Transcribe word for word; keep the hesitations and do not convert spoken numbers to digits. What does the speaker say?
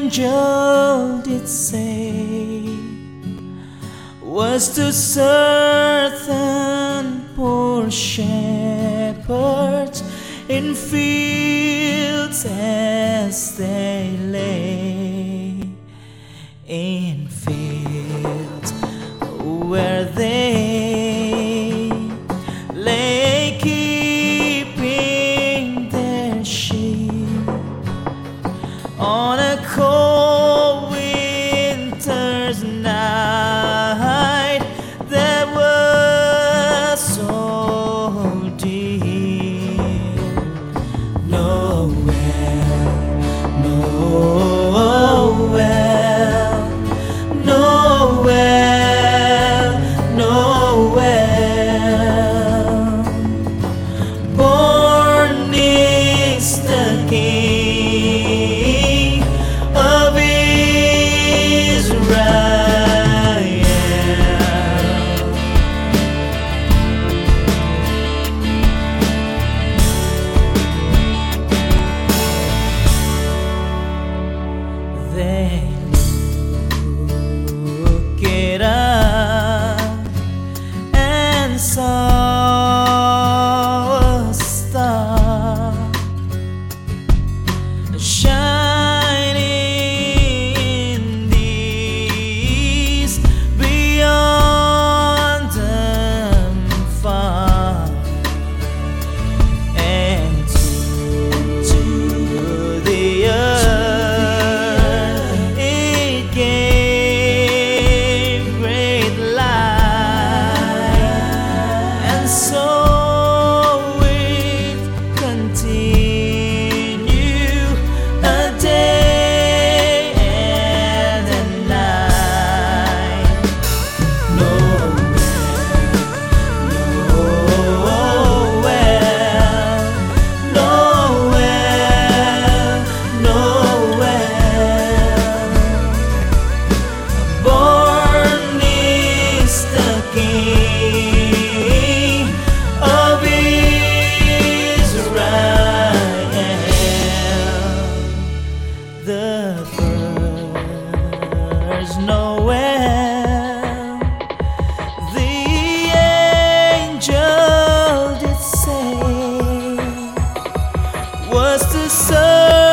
angel did say was to certain poor shepherds in fields as they lay, in fields where they lay keeping their sheep on a cold winter's night that was so dear. Nowhere, nowhere, nowhere, nowhere. Born is the King of Israel. They look it up and saw a star shining in the east beyond them far, and to, to the earth it gave great light, and so it continued a day and a night. Nowhere, nowhere, nowhere, nowhere. Born is the King of Israel. The birds nowhere, the angel did say was to serve